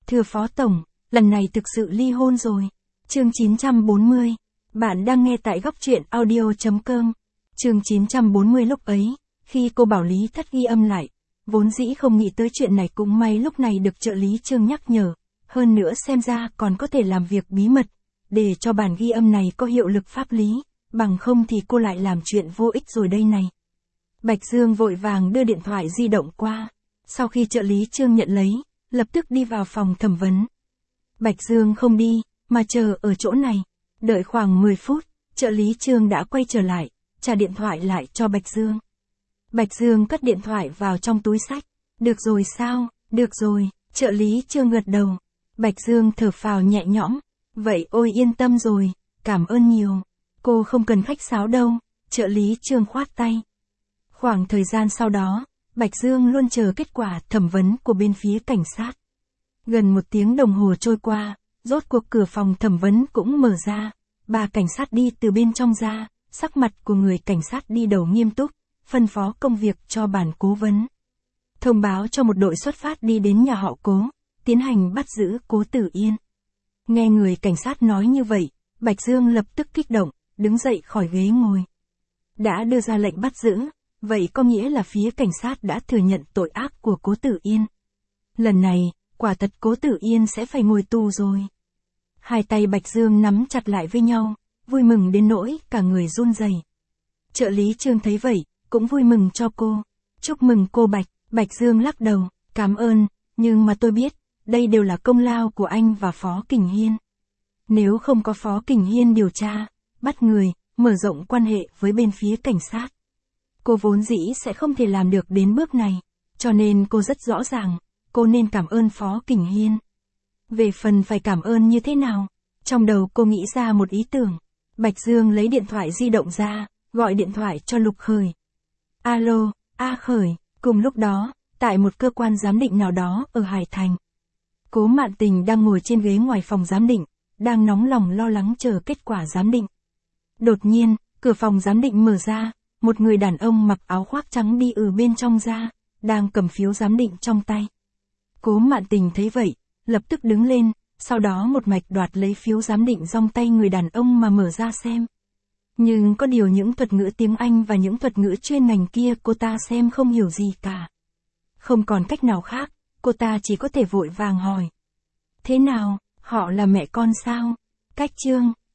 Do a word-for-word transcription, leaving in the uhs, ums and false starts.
Thưa Phó Tổng, lần này thực sự ly hôn rồi. Chương chín trăm bốn mươi. Bạn đang nghe tại góc truyện audio chấm com. Chương chín trăm bốn mươi. Lúc ấy, khi cô bảo Lý Thất ghi âm lại, vốn dĩ không nghĩ tới chuyện này, cũng may lúc này được trợ lý Trương nhắc nhở. Hơn nữa xem ra còn có thể làm việc bí mật, để cho bản ghi âm này có hiệu lực pháp lý, bằng không thì cô lại làm chuyện vô ích rồi đây này. Bạch Dương vội vàng đưa điện thoại di động qua, sau khi trợ lý Trương nhận lấy, lập tức đi vào phòng thẩm vấn. Bạch Dương không đi, mà chờ ở chỗ này. Đợi khoảng mười phút, trợ lý Trương đã quay trở lại, trả điện thoại lại cho Bạch Dương. Bạch Dương cất điện thoại vào trong túi xách. Được rồi sao, được rồi, trợ lý Trương gật đầu. Bạch Dương thở phào nhẹ nhõm. Vậy ôi yên tâm rồi, cảm ơn nhiều. Cô không cần khách sáo đâu, trợ lý Trương khoát tay. Khoảng thời gian sau đó, Bạch Dương luôn chờ kết quả thẩm vấn của bên phía cảnh sát. Gần một tiếng đồng hồ trôi qua, rốt cuộc cửa phòng thẩm vấn cũng mở ra. Ba cảnh sát đi từ bên trong ra, sắc mặt của người cảnh sát đi đầu nghiêm túc, phân phó công việc cho bản cố vấn. Thông báo cho một đội xuất phát đi đến nhà họ Cố, tiến hành bắt giữ Cố Tử Yên. Nghe người cảnh sát nói như vậy, Bạch Dương lập tức kích động, đứng dậy khỏi ghế ngồi. Đã đưa ra lệnh bắt giữ, vậy có nghĩa là phía cảnh sát đã thừa nhận tội ác của Cố Tử Yên. Lần này, quả thật Cố Tử Yên sẽ phải ngồi tù rồi. Hai tay Bạch Dương nắm chặt lại với nhau, vui mừng đến nỗi cả người run rẩy. Trợ lý Trương thấy vậy, cũng vui mừng cho cô. Chúc mừng cô Bạch. Bạch Dương lắc đầu, cảm ơn, nhưng mà tôi biết, đây đều là công lao của anh và Phó Kình Hiên. Nếu không có Phó Kình Hiên điều tra, bắt người, mở rộng quan hệ với bên phía cảnh sát, cô vốn dĩ sẽ không thể làm được đến bước này, cho nên cô rất rõ ràng, cô nên cảm ơn Phó Kình Hiên. Về phần phải cảm ơn như thế nào, trong đầu cô nghĩ ra một ý tưởng. Bạch Dương lấy điện thoại di động ra, gọi điện thoại cho Lục Khởi. Alo, A Khởi. Cùng lúc đó, tại một cơ quan giám định nào đó ở Hải Thành, Cố Mạn Tình đang ngồi trên ghế ngoài phòng giám định, đang nóng lòng lo lắng chờ kết quả giám định. Đột nhiên, cửa phòng giám định mở ra, một người đàn ông mặc áo khoác trắng đi ở bên trong ra, đang cầm phiếu giám định trong tay. Cố Mạn Tình thấy vậy, lập tức đứng lên, sau đó một mạch đoạt lấy phiếu giám định trong tay người đàn ông mà mở ra xem. Nhưng có điều những thuật ngữ tiếng Anh và những thuật ngữ chuyên ngành kia cô ta xem không hiểu gì cả. Không còn cách nào khác, cô ta chỉ có thể vội vàng hỏi. Thế nào, họ là mẹ con sao? Cách Trương,